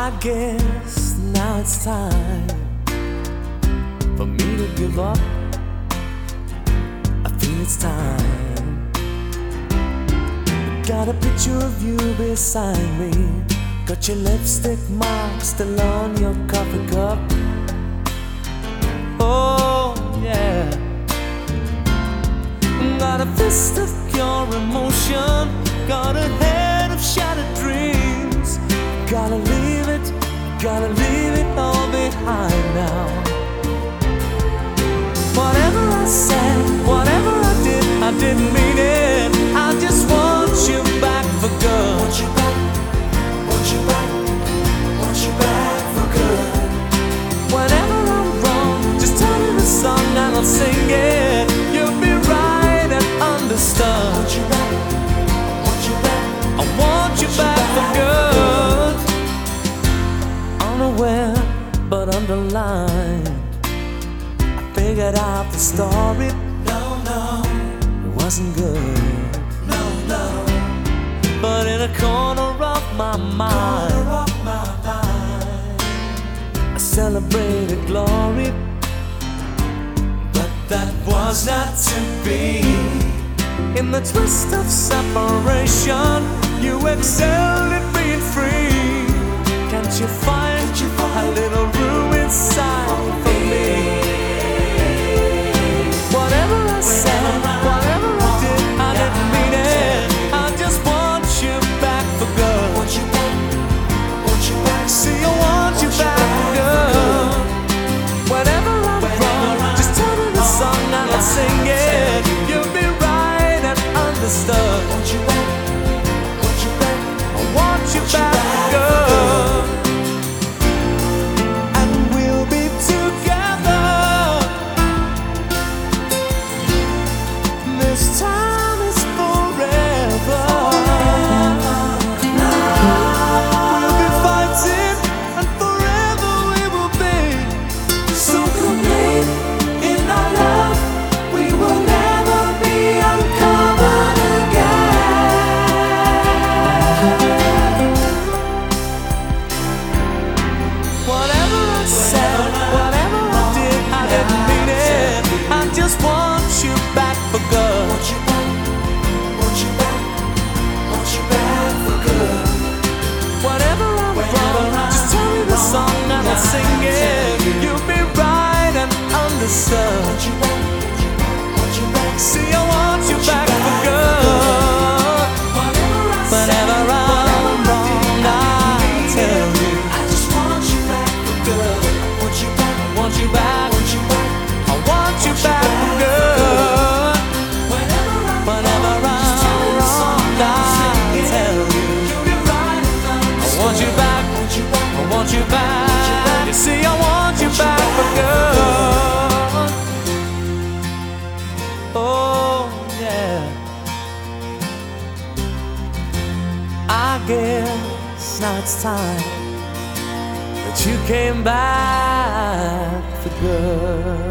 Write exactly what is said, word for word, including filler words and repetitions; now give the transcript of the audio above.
I guess now it's time for me to give up. I feel it's time. Got a picture of you beside me. Got your lipstick mark still on your coffee cup. Oh yeah. Got a fist of pure emotion. Got a head of shattered dreams. Gotta leave it, gotta leave it all behind now. Whatever I said, whatever I did, I didn't mean it. I just want you back for good. Want you back, want you back, want you back for good. Whenever I'm wrong, just tell me the song and I'll sing it. You'll be right and understood. Want you back, want you back, I want you back for good. Unaware but underlined, I figured out the story. No, no, it wasn't good. No, no. But in a corner of my mind, corner of my mind, I celebrated glory. But that was not to be. In the twist of separation, you excelled at being free. Can't you find a little room inside for me? Whatever I said, whatever I did, I didn't mean it. I just want you back for good. Want you back, want you back. See, I want you back for good. Whenever I'm wrong, just tell me the song and I'll sing it. You'll be right and understood. Want you back, want you back, I want you back for good. This time is forever. We'll be fighting, and forever we will be so complete in our love. We will never be uncovered again. Whatever I said, whatever I did, I didn't mean it. I just want you back for good. Want you back, want you back, want you back for good. Whatever I'm wrong, just tell me the song and I'll sing it. You'll be right and understood. Want you back, want you back. See, I want you back for good. Whenever I'm wrong, I'll tell you. I just want you back for good. Want you back, want you back, want you back. I want you back for good. Whenever I'm wrong, I tell you. I want you back, I want you back. You see, I want you back for good. Oh yeah. I guess now it's time that you came back for good.